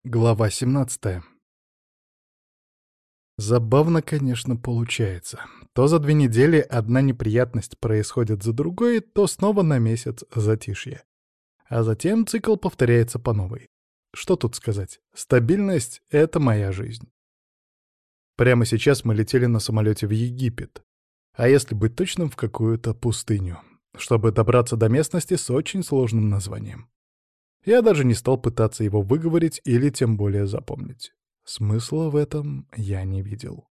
Глава 17. Забавно, конечно, получается. То за 2 недели одна неприятность происходит за другой, то снова на месяц затишье. А затем цикл повторяется по новой. Что тут сказать? Стабильность — это моя жизнь. Прямо сейчас мы летели на самолете в Египет. А если быть точным, в какую-то пустыню, чтобы добраться до местности с очень сложным названием. Я даже не стал пытаться его выговорить или тем более запомнить. Смысла в этом я не видел.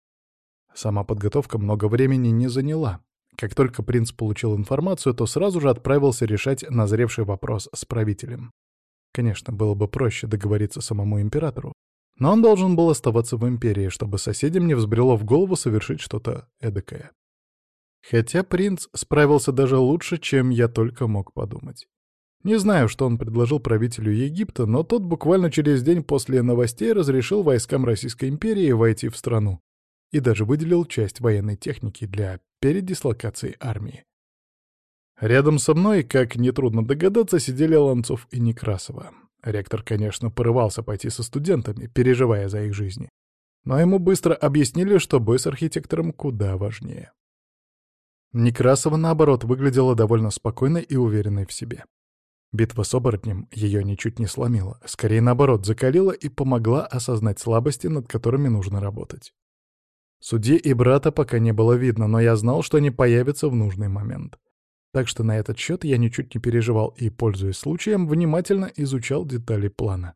Сама подготовка много времени не заняла. Как только принц получил информацию, то сразу же отправился решать назревший вопрос с правителем. Конечно, было бы проще договориться самому императору, но он должен был оставаться в империи, чтобы соседям не взбрело в голову совершить что-то эдакое. Хотя принц справился даже лучше, чем я только мог подумать. Не знаю, что он предложил правителю Египта, но тот буквально через день после новостей разрешил войскам Российской империи войти в страну и даже выделил часть военной техники для передислокации армии. Рядом со мной, как нетрудно догадаться, сидели Ланцов и Некрасова. Ректор, конечно, порывался пойти со студентами, переживая за их жизни. Но ему быстро объяснили, что бой с архитектором куда важнее. Некрасова, наоборот, выглядела довольно спокойной и уверенной в себе. Битва с оборотнем ее ничуть не сломила, скорее наоборот, закалила и помогла осознать слабости, над которыми нужно работать. Судьи и брата пока не было видно, но я знал, что они появятся в нужный момент. Так что на этот счет я ничуть не переживал и, пользуясь случаем, внимательно изучал детали плана.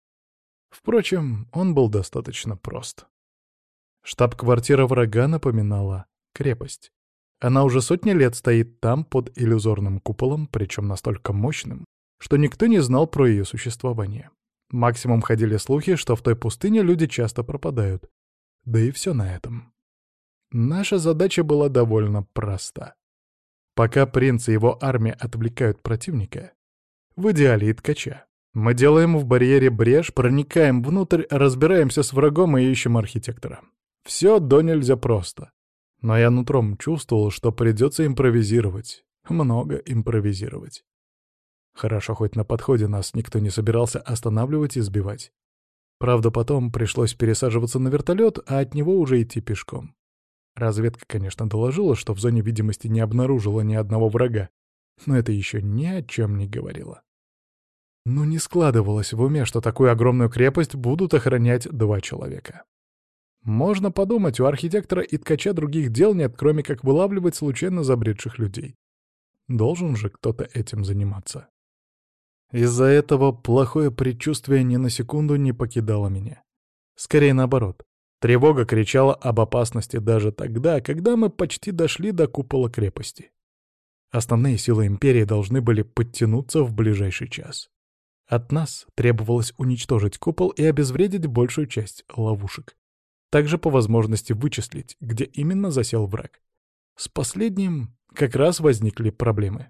Впрочем, он был достаточно прост. Штаб-квартира врага напоминала крепость. Она уже сотни лет стоит там под иллюзорным куполом, причем настолько мощным, что никто не знал про ее существование. Максимум ходили слухи, что в той пустыне люди часто пропадают. Да и все на этом. Наша задача была довольно проста. Пока принц и его армия отвлекают противника, в идеале и ткача, мы делаем в барьере брешь, проникаем внутрь, разбираемся с врагом и ищем архитектора. Все до нельзя просто. Но я нутром чувствовал, что придется импровизировать. Много импровизировать. Хорошо, хоть на подходе нас никто не собирался останавливать и сбивать. Правда, потом пришлось пересаживаться на вертолет, а от него уже идти пешком. Разведка, конечно, доложила, что в зоне видимости не обнаружила ни одного врага, но это еще ни о чем не говорило. Но не складывалось в уме, что такую огромную крепость будут охранять 2 человека. Можно подумать, у архитектора и ткача других дел нет, кроме как вылавливать случайно забредших людей. Должен же кто-то этим заниматься. Из-за этого плохое предчувствие ни на секунду не покидало меня. Скорее наоборот. Тревога кричала об опасности даже тогда, когда мы почти дошли до купола крепости. Основные силы империи должны были подтянуться в ближайший час. От нас требовалось уничтожить купол и обезвредить большую часть ловушек. Также по возможности вычислить, где именно засел враг. С последним как раз возникли проблемы.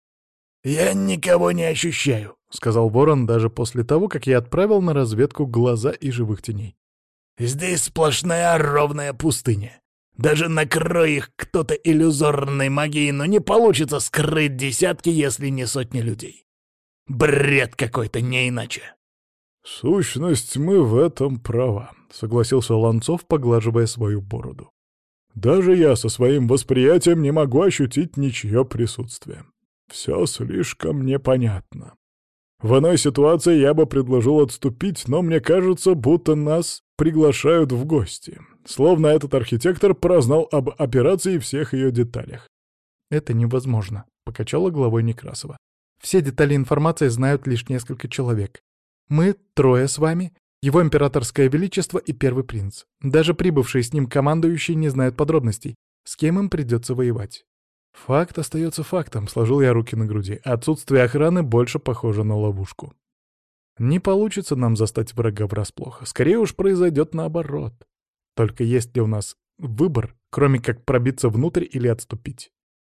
«Я никого не ощущаю», — сказал Ворон даже после того, как я отправил на разведку глаза и живых теней. «Здесь сплошная ровная пустыня. Даже накрой их кто-то иллюзорной магией, но не получится скрыть десятки, если не сотни людей. Бред какой-то, не иначе». «Сущность мы в этом права», — согласился Ланцов, поглаживая свою бороду. «Даже я со своим восприятием не могу ощутить ничье присутствие. Все слишком непонятно. В иной ситуации я бы предложил отступить, но мне кажется, будто нас приглашают в гости. Словно этот архитектор прознал об операции и всех ее деталях». «Это невозможно», — покачала головой Некрасова. «Все детали информации знают лишь несколько человек. Мы 3 с вами, его императорское величество и первый принц. Даже прибывшие с ним командующие не знают подробностей, с кем им придется воевать». «Факт остается фактом», — сложил я руки на груди. «Отсутствие охраны больше похоже на ловушку. Не получится нам застать врага врасплох. Скорее уж произойдет наоборот. Только есть ли у нас выбор, кроме как пробиться внутрь или отступить?»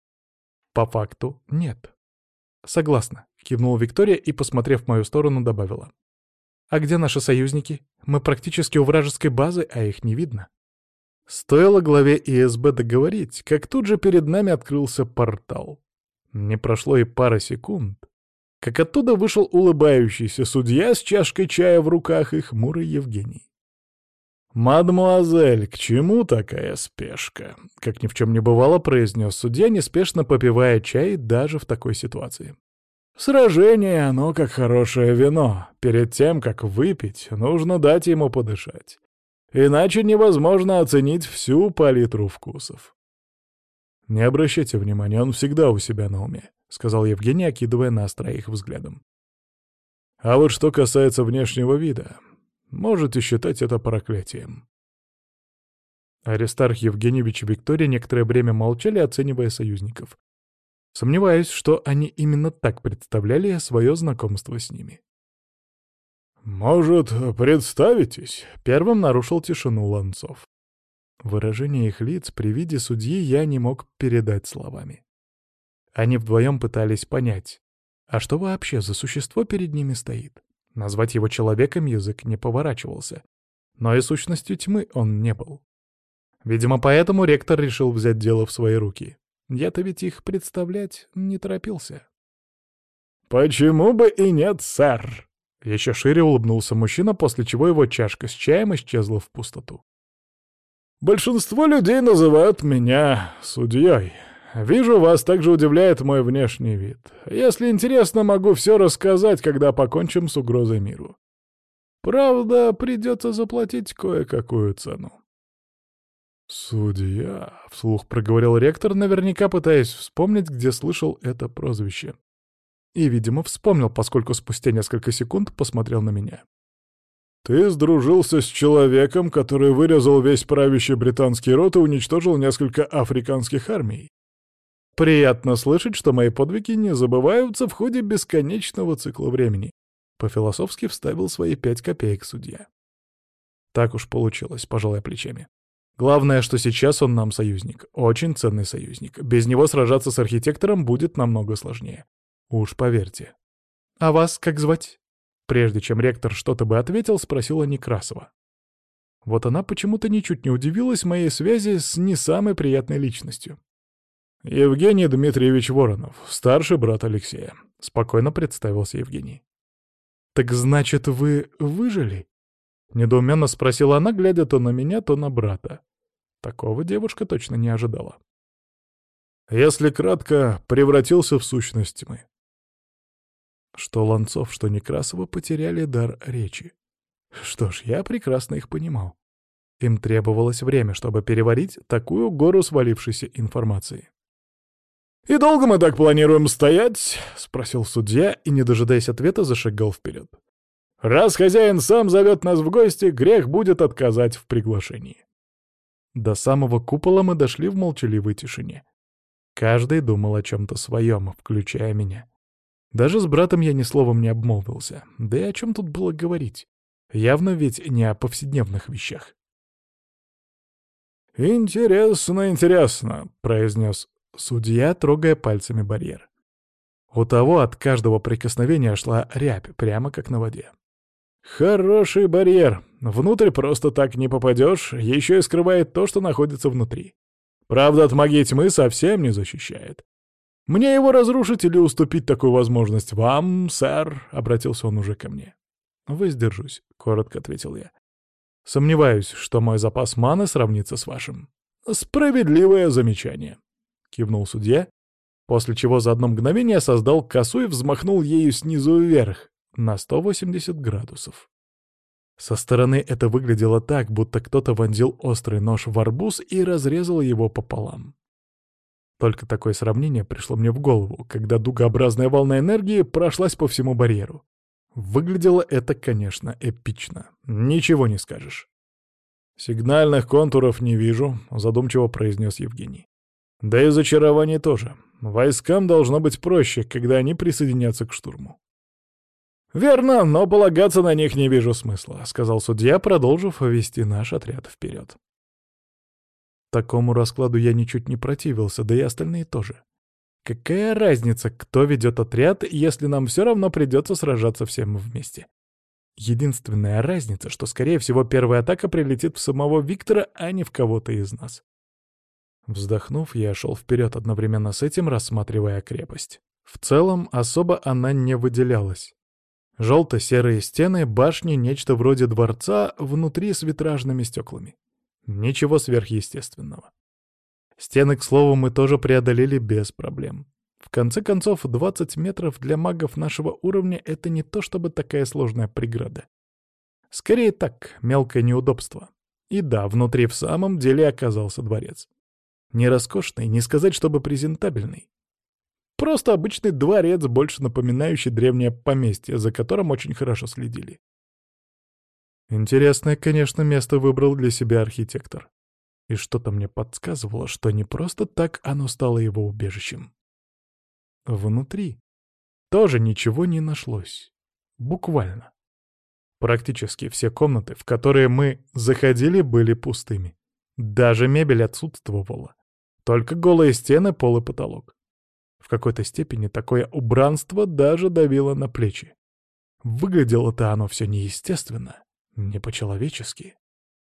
«По факту нет». «Согласна», — кивнула Виктория и, посмотрев в мою сторону, добавила. «А где наши союзники? Мы практически у вражеской базы, а их не видно». Стоило главе ИСБ договорить, как тут же перед нами открылся портал. Не прошло и пары секунд, как оттуда вышел улыбающийся судья с чашкой чая в руках и хмурый Евгений. «Мадмуазель, к чему такая спешка?» — как ни в чем не бывало, произнес судья, неспешно попивая чай даже в такой ситуации. «Сражение, оно как хорошее вино. Перед тем, как выпить, нужно дать ему подышать. Иначе невозможно оценить всю палитру вкусов». «Не обращайте внимания, он всегда у себя на уме», — сказал Евгений, окидывая нас троих взглядом. «А вот что касается внешнего вида, можете считать это проклятием». Аристарх Евгеньевич и Виктория некоторое время молчали, оценивая союзников. Сомневаюсь, что они именно так представляли свое знакомство с ними. «Может, представитесь?» — первым нарушил тишину Ланцов. Выражение их лиц при виде судьи я не мог передать словами. Они вдвоем пытались понять, а что вообще за существо перед ними стоит. Назвать его человеком язык не поворачивался, но и сущностью тьмы он не был. Видимо, поэтому ректор решил взять дело в свои руки. Я-то ведь их представлять не торопился. «Почему бы и нет, сэр?» Еще шире улыбнулся мужчина, после чего его чашка с чаем исчезла в пустоту. «Большинство людей называют меня судьей. Вижу, вас также удивляет мой внешний вид. Если интересно, могу все рассказать, когда покончим с угрозой миру. Правда, придется заплатить кое-какую цену». «Судья», — вслух проговорил ректор, наверняка пытаясь вспомнить, где слышал это прозвище. И, видимо, вспомнил, поскольку спустя несколько секунд посмотрел на меня. «Ты сдружился с человеком, который вырезал весь правящий британский род и уничтожил несколько африканских армий. Приятно слышать, что мои подвиги не забываются в ходе бесконечного цикла времени», — по-философски вставил свои 5 копеек судья. Так уж получилось, пожалуй, плечами. Главное, что сейчас он нам союзник, очень ценный союзник. Без него сражаться с архитектором будет намного сложнее. Уж поверьте. «А вас как звать?» Прежде чем ректор что-то бы ответил, спросила Некрасова. Вот она почему-то ничуть не удивилась моей связи с не самой приятной личностью. «Евгений Дмитриевич Воронов, старший брат Алексея», — спокойно представился Евгений. «Так значит, вы выжили?» — недоуменно спросила она, глядя то на меня, то на брата. Такого девушка точно не ожидала. «Если кратко, превратился в сущность тьмы». Что Ланцов, что Некрасова потеряли дар речи. Что ж, я прекрасно их понимал. Им требовалось время, чтобы переварить такую гору свалившейся информации. «И долго мы так планируем стоять?» — спросил судья и, не дожидаясь ответа, зашагал вперед. «Раз хозяин сам зовет нас в гости, грех будет отказать в приглашении». До самого купола мы дошли в молчаливой тишине. Каждый думал о чем-то своем, включая меня. Даже с братом я ни словом не обмолвился. Да и о чем тут было говорить? Явно ведь не о повседневных вещах. «Интересно, интересно», — произнес судья, трогая пальцами барьер. У того от каждого прикосновения шла рябь, прямо как на воде. «Хороший барьер. Внутрь просто так не попадешь, еще и скрывает то, что находится внутри. Правда, от магии тьмы совсем не защищает. Мне его разрушить или уступить такую возможность вам, сэр?» — обратился он уже ко мне. «Воздержусь», — коротко ответил я. «Сомневаюсь, что мой запас маны сравнится с вашим». «Справедливое замечание», — кивнул судья, после чего за одно мгновение создал косу и взмахнул ею снизу вверх на 180 градусов. Со стороны это выглядело так, будто кто-то вонзил острый нож в арбуз и разрезал его пополам. Только такое сравнение пришло мне в голову, когда дугообразная волна энергии прошлась по всему барьеру. Выглядело это, конечно, эпично. Ничего не скажешь. «Сигнальных контуров не вижу», — задумчиво произнес Евгений. «Да и зачарование тоже. Войскам должно быть проще, когда они присоединятся к штурму». «Верно, но полагаться на них не вижу смысла», — сказал судья, продолжив вести наш отряд вперед. Такому раскладу я ничуть не противился, да и остальные тоже. Какая разница, кто ведет отряд, если нам все равно придется сражаться всем вместе? Единственная разница, что, скорее всего, первая атака прилетит в самого Виктора, а не в кого-то из нас. Вздохнув, я шел вперед, одновременно с этим рассматривая крепость. В целом, особо она не выделялась. Желто-серые стены, башни, нечто вроде дворца, внутри с витражными стеклами. Ничего сверхъестественного. Стены, к слову, мы тоже преодолели без проблем. В конце концов, 20 метров для магов нашего уровня — это не то чтобы такая сложная преграда. Скорее так, мелкое неудобство. И да, внутри в самом деле оказался дворец. Не роскошный, не сказать, чтобы презентабельный. Просто обычный дворец, больше напоминающий древнее поместье, за которым очень хорошо следили. Интересное, конечно, место выбрал для себя архитектор. И что-то мне подсказывало, что не просто так оно стало его убежищем. Внутри тоже ничего не нашлось. Буквально. Практически все комнаты, в которые мы заходили, были пустыми. Даже мебель отсутствовала. Только голые стены, пол и потолок. В какой-то степени такое убранство даже давило на плечи. Выглядело-то оно все неестественно, не по-человечески.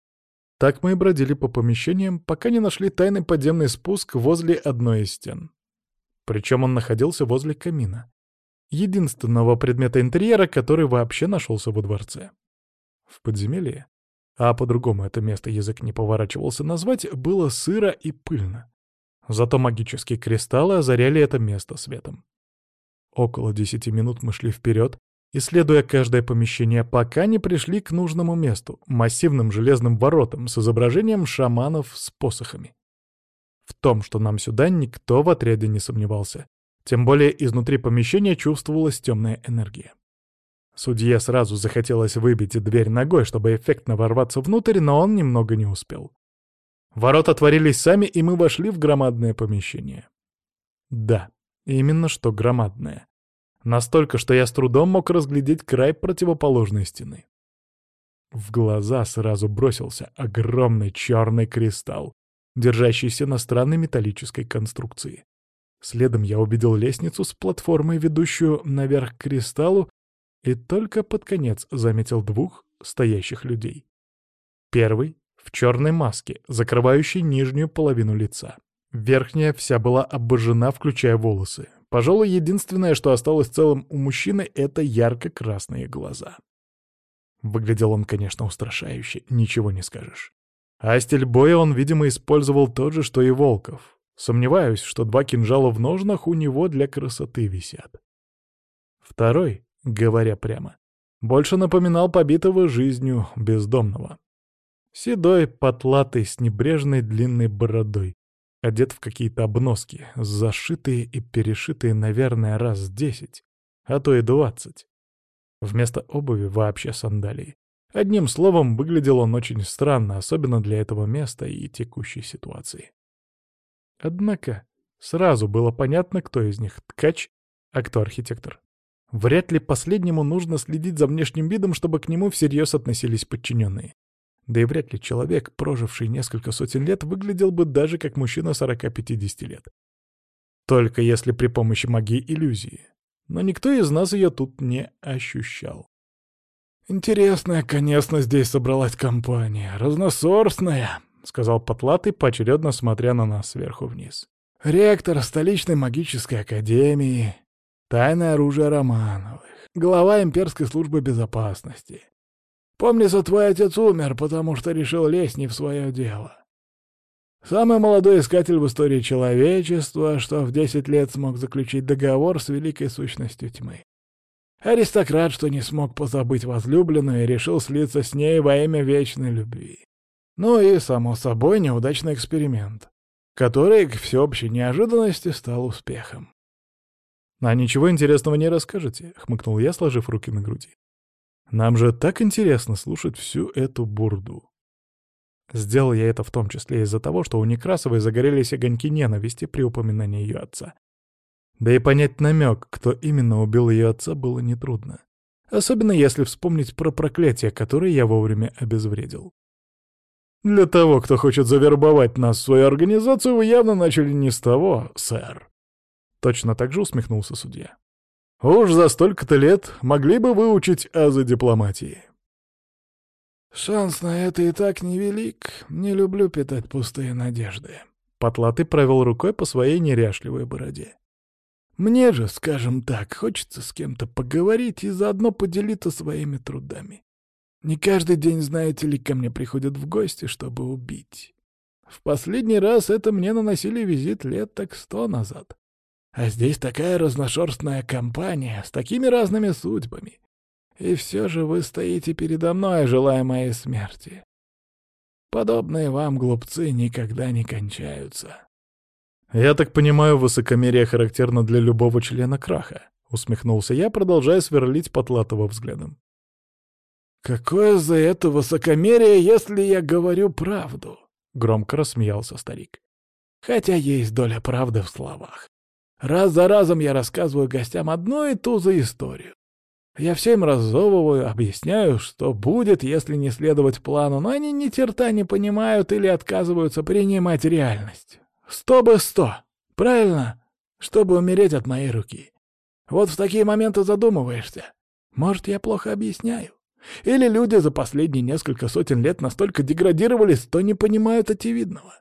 Так мы и бродили по помещениям, пока не нашли тайный подземный спуск возле одной из стен. Причем он находился возле камина. Единственного предмета интерьера, который вообще нашелся во дворце. В подземелье, а по-другому это место язык не поворачивался назвать, было сыро и пыльно. Зато магические кристаллы озаряли это место светом. Около 10 минут мы шли вперед, исследуя каждое помещение, пока не пришли к нужному месту — массивным железным воротам с изображением шаманов с посохами. В том, что нам сюда, никто в отряде не сомневался. Тем более изнутри помещения чувствовалась темная энергия. Судье сразу захотелось выбить дверь ногой, чтобы эффектно ворваться внутрь, но он немного не успел. Ворота отворились сами, и мы вошли в громадное помещение. Да, именно что громадное. Настолько, что я с трудом мог разглядеть край противоположной стены. В глаза сразу бросился огромный черный кристалл, держащийся на странной металлической конструкции. Следом я увидел лестницу с платформой, ведущую наверх к кристаллу, и только под конец заметил двух стоящих людей. Первый — в черной маске, закрывающей нижнюю половину лица. Верхняя вся была обожжена, включая волосы. Пожалуй, единственное, что осталось целым у мужчины, — это ярко-красные глаза. Выглядел он, конечно, устрашающе, ничего не скажешь. А стиль боя он, видимо, использовал тот же, что и Волков. Сомневаюсь, что 2 кинжала в ножнах у него для красоты висят. Второй, говоря прямо, больше напоминал побитого жизнью бездомного. Седой, потлатый, с небрежной длинной бородой, одет в какие-то обноски, зашитые и перешитые, наверное, раз 10, а то и 20. Вместо обуви вообще сандалии. Одним словом, выглядел он очень странно, особенно для этого места и текущей ситуации. Однако сразу было понятно, кто из них ткач, а кто архитектор. Вряд ли последнему нужно следить за внешним видом, чтобы к нему всерьез относились подчиненные. Да и вряд ли человек, проживший несколько сотен лет, выглядел бы даже как мужчина 40-50 лет. Только если при помощи магии иллюзии. Но никто из нас ее тут не ощущал. «Интересная, конечно, здесь собралась компания. Разносорстная», — сказал потлатый, поочередно смотря на нас сверху вниз. «Ректор столичной магической академии, тайное оружие Романовых, глава имперской службы безопасности. Помнится, твой отец умер, потому что решил лезть не в свое дело. Самый молодой искатель в истории человечества, что в 10 лет смог заключить договор с великой сущностью тьмы. Аристократ, что не смог позабыть возлюбленную и решил слиться с ней во имя вечной любви. Ну и, само собой, неудачный эксперимент, который, к всеобщей неожиданности, стал успехом. «А ничего интересного не расскажете?» — хмыкнул я, сложив руки на груди. «Нам же так интересно слушать всю эту бурду». Сделал я это в том числе из-за того, что у Некрасовой загорелись огоньки ненависти при упоминании ее отца. Да и понять намек, кто именно убил ее отца, было нетрудно. Особенно если вспомнить про проклятие, которое я вовремя обезвредил. «Для того, кто хочет завербовать нас в свою организацию, вы явно начали не с того, сэр». Точно так же усмехнулся судья. «Уж за столько-то лет могли бы выучить азы дипломатии». «Шанс на это и так невелик. Не люблю питать пустые надежды», Потлатый провел рукой по своей неряшливой бороде. «Мне же, скажем так, хочется с кем-то поговорить и заодно поделиться своими трудами. Не каждый день, знаете ли, ко мне приходят в гости, чтобы убить. В последний раз это мне наносили визит лет так 100 назад. А здесь такая разношерстная компания с такими разными судьбами. И все же вы стоите передо мной, желая моей смерти. Подобные вам глупцы никогда не кончаются». «Я так понимаю, высокомерие характерно для любого члена краха», — усмехнулся я, продолжая сверлить Потлатого взглядом. «Какое за это высокомерие, если я говорю правду?» — громко рассмеялся старик. «Хотя есть доля правды в словах. Раз за разом я рассказываю гостям одну и ту же историю. Я всем раззовываю, объясняю, что будет, если не следовать плану, но они ни черта не понимают или отказываются принимать реальность. 100 бы 100, правильно? Чтобы умереть от моей руки. Вот в такие моменты задумываешься. Может, я плохо объясняю? Или люди за последние несколько сотен лет настолько деградировались, что не понимают очевидного?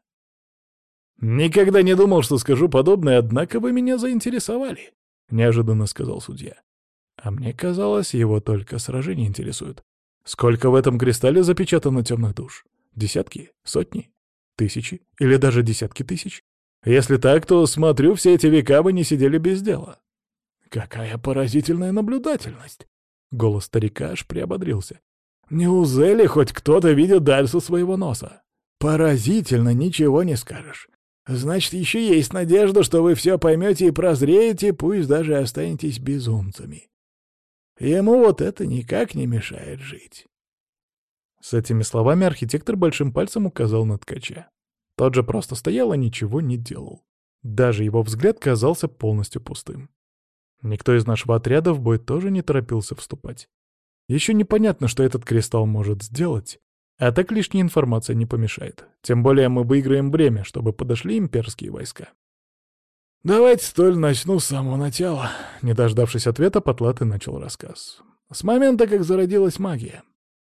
«Никогда не думал, что скажу подобное, однако вы меня заинтересовали», — неожиданно сказал судья. А мне казалось, его только сражения интересуют. Сколько в этом кристалле запечатано темных душ? Десятки? Сотни? Тысячи? Или даже десятки тысяч? Если так, то, смотрю, все эти века вы не сидели без дела. «Какая поразительная наблюдательность!» Голос старика аж приободрился. «Неужели хоть кто-то видит дальше своего носа? Поразительно, ничего не скажешь. Значит, еще есть надежда, что вы все поймете и прозреете, пусть даже останетесь безумцами. Ему вот это никак не мешает жить». С этими словами архитектор большим пальцем указал на ткача. Тот же просто стоял и ничего не делал. Даже его взгляд казался полностью пустым. Никто из нашего отряда в бой тоже не торопился вступать. Еще непонятно, что этот кристалл может сделать, а так лишняя информация не помешает. Тем более мы выиграем время, чтобы подошли имперские войска. «Давайте, столь начну с самого начала». Не дождавшись ответа, Потлатый начал рассказ. «С момента, как зародилась магия.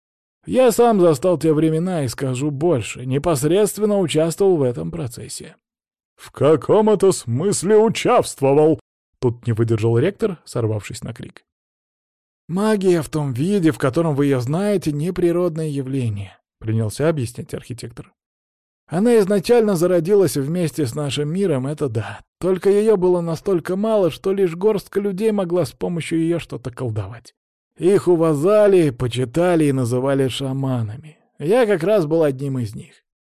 Я сам застал те времена и скажу больше, непосредственно участвовал в этом процессе». «В каком это смысле участвовал?» Тут не выдержал ректор, сорвавшись на крик. «Магия в том виде, в котором вы ее знаете, неприродное явление», — принялся объяснять архитектор. «Она изначально зародилась вместе с нашим миром, это да. Только ее было настолько мало, что лишь горстка людей могла с помощью ее что-то колдовать. Их уважали, почитали и называли шаманами. Я как раз был одним из них».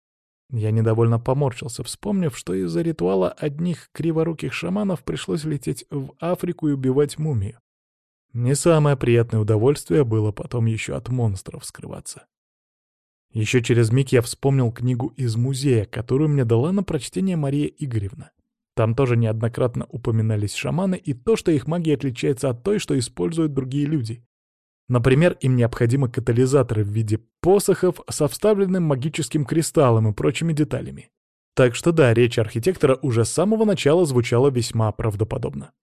Я недовольно поморщился, вспомнив, что из-за ритуала одних криворуких шаманов пришлось лететь в Африку и убивать мумию. Не самое приятное удовольствие было потом еще от монстров скрываться. Еще через миг я вспомнил книгу из музея, которую мне дала на прочтение Мария Игоревна. Там тоже неоднократно упоминались шаманы и то, что их магия отличается от той, что используют другие люди. Например, им необходимы катализаторы в виде посохов со вставленным магическим кристаллом и прочими деталями. Так что да, речь архитектора уже с самого начала звучала весьма правдоподобно.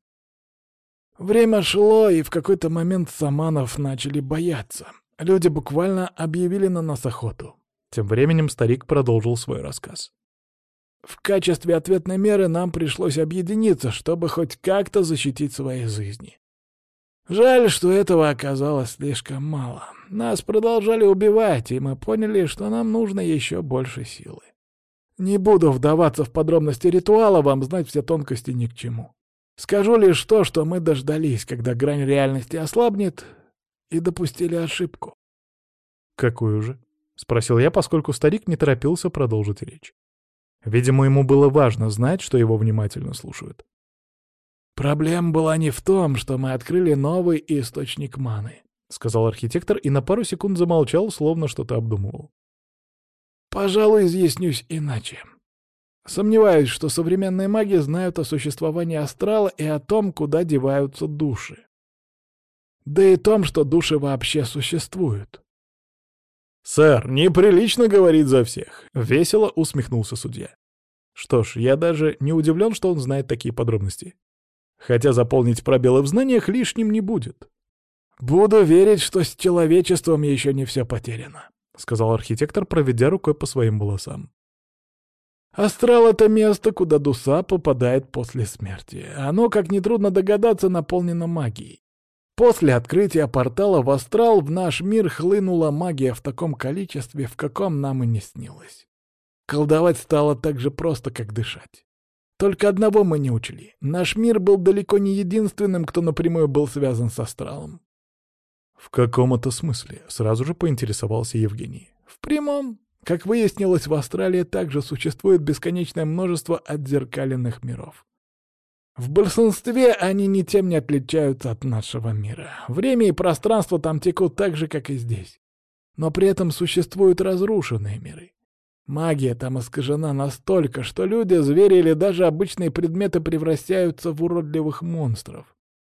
Время шло, и в какой-то момент шаманов начали бояться. Люди буквально объявили на нас охоту. Тем временем старик продолжил свой рассказ. В качестве ответной меры нам пришлось объединиться, чтобы хоть как-то защитить свои жизни. Жаль, что этого оказалось слишком мало. Нас продолжали убивать, и мы поняли, что нам нужно еще больше силы. Не буду вдаваться в подробности ритуала, вам знать все тонкости ни к чему. Скажу лишь то, что мы дождались, когда грань реальности ослабнет, и допустили ошибку. «Какую же?» — спросил я, поскольку старик не торопился продолжить речь. Видимо, ему было важно знать, что его внимательно слушают. «Проблема была не в том, что мы открыли новый источник маны», — сказал архитектор и на пару секунд замолчал, словно что-то обдумывал. «Пожалуй, изъяснюсь иначе. Сомневаюсь, что современные маги знают о существовании астрала и о том, куда деваются души. Да и о том, что души вообще существуют». «Сэр, неприлично говорить за всех», — весело усмехнулся судья. Что ж, я даже не удивлен, что он знает такие подробности. Хотя заполнить пробелы в знаниях лишним не будет. «Буду верить, что с человечеством еще не все потеряно», — сказал архитектор, проведя рукой по своим волосам. Астрал — это место, куда душа попадает после смерти. Оно, как нетрудно догадаться, наполнено магией. После открытия портала в астрал в наш мир хлынула магия в таком количестве, в каком нам и не снилось. Колдовать стало так же просто, как дышать. Только одного мы не учли. Наш мир был далеко не единственным, кто напрямую был связан с астралом. «В каком это смысле?» — сразу же поинтересовался Евгений. В прямом. Как выяснилось, в Австралии также существует бесконечное множество отзеркаленных миров. В большинстве они ничем не отличаются от нашего мира. Время и пространство там текут так же, как и здесь. Но при этом существуют разрушенные миры. Магия там искажена настолько, что люди, звери или даже обычные предметы превращаются в уродливых монстров.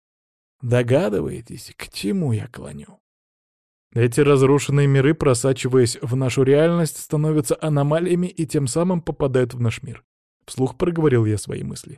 Догадываетесь, к чему я клоню? Эти разрушенные миры, просачиваясь в нашу реальность, становятся аномалиями и тем самым попадают в наш мир. Вслух проговорил я свои мысли.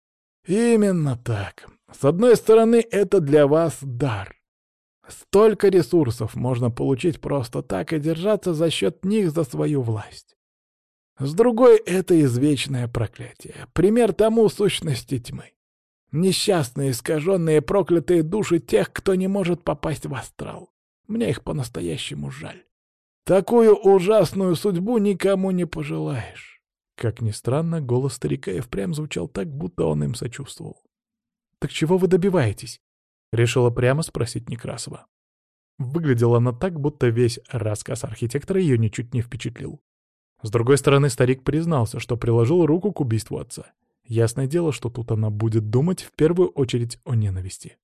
Именно так. С одной стороны, это для вас дар. Столько ресурсов можно получить просто так и держаться за счет них за свою власть. С другой, это извечное проклятие. Пример тому сущности тьмы. Несчастные, искаженные, проклятые души тех, кто не может попасть в астрал. Мне их по-настоящему жаль. Такую ужасную судьбу никому не пожелаешь. Как ни странно, голос старика и впрямь звучал так, будто он им сочувствовал. «Так чего вы добиваетесь?» — решила прямо спросить Некрасова. Выглядела она так, будто весь рассказ архитектора ее ничуть не впечатлил. С другой стороны, старик признался, что приложил руку к убийству отца. Ясное дело, что тут она будет думать в первую очередь о ненависти.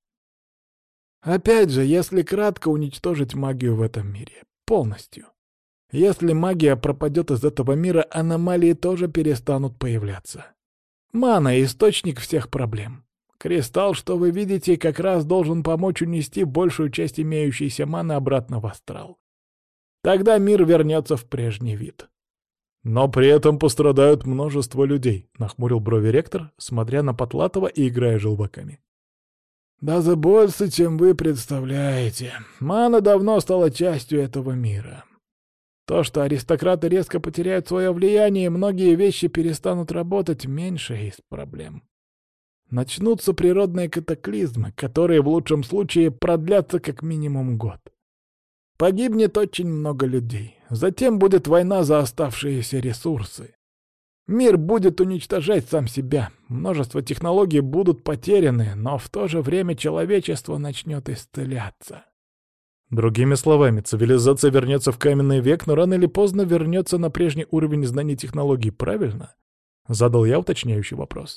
Опять же, если кратко уничтожить магию в этом мире. Полностью. Если магия пропадет из этого мира, аномалии тоже перестанут появляться. Мана — источник всех проблем. Кристалл, что вы видите, как раз должен помочь унести большую часть имеющейся маны обратно в астрал. Тогда мир вернется в прежний вид. «Но при этом пострадают множество людей», — нахмурил брови ректор, смотря на Потлатова и играя желваками. «Даже больше, чем вы представляете. Мана давно стала частью этого мира. То, что аристократы резко потеряют свое влияние, и многие вещи перестанут работать, меньше из проблем. Начнутся природные катаклизмы, которые в лучшем случае продлятся как минимум год. Погибнет очень много людей. Затем будет война за оставшиеся ресурсы. Мир будет уничтожать сам себя. Множество технологий будут потеряны, но в то же время человечество начнет исцеляться». Другими словами, цивилизация вернется в каменный век, но рано или поздно вернется на прежний уровень знаний и технологий, правильно? Задал я уточняющий вопрос.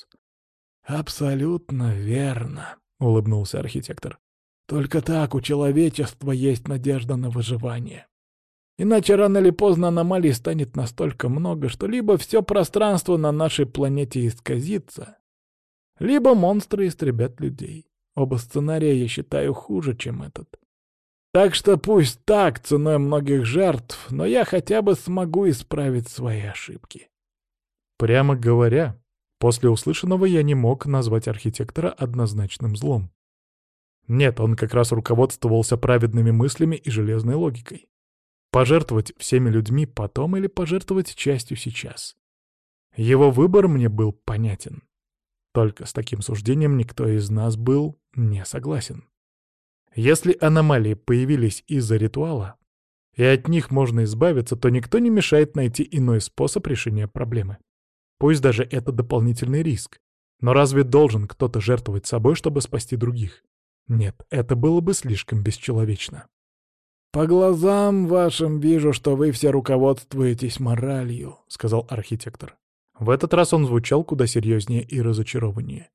«Абсолютно верно», — улыбнулся архитектор. «Только так у человечества есть надежда на выживание. Иначе рано или поздно аномалий станет настолько много, что либо все пространство на нашей планете исказится, либо монстры истребят людей. Оба сценария я считаю хуже, чем этот. Так что пусть так, ценой многих жертв, но я хотя бы смогу исправить свои ошибки». Прямо говоря, после услышанного я не мог назвать архитектора однозначным злом. Нет, он как раз руководствовался праведными мыслями и железной логикой. Пожертвовать всеми людьми потом или пожертвовать частью сейчас. Его выбор мне был понятен. Только с таким суждением никто из нас был не согласен. Если аномалии появились из-за ритуала, и от них можно избавиться, то никто не мешает найти иной способ решения проблемы. Пусть даже это дополнительный риск. Но разве должен кто-то жертвовать собой, чтобы спасти других? Нет, это было бы слишком бесчеловечно. «По глазам вашим вижу, что вы все руководствуетесь моралью», — сказал архитектор. В этот раз он звучал куда серьезнее и разочарованнее.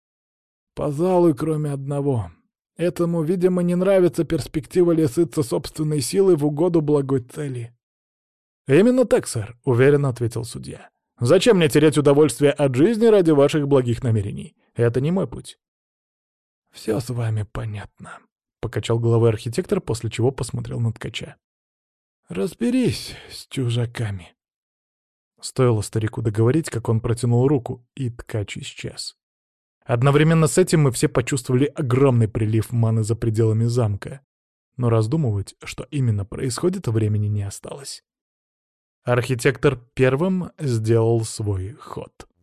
«Пожалуй, кроме одного. Этому, видимо, не нравится перспектива лишиться собственной силы в угоду благой цели». «Именно так, сэр», — уверенно ответил судья. «Зачем мне терять удовольствие от жизни ради ваших благих намерений? Это не мой путь». «Все с вами понятно», — покачал головой архитектор, после чего посмотрел на ткача. «Разберись с чужаками». Стоило старику договорить, как он протянул руку, и ткач исчез. Одновременно с этим мы все почувствовали огромный прилив маны за пределами замка, но раздумывать, что именно происходит, времени не осталось. Архитектор первым сделал свой ход.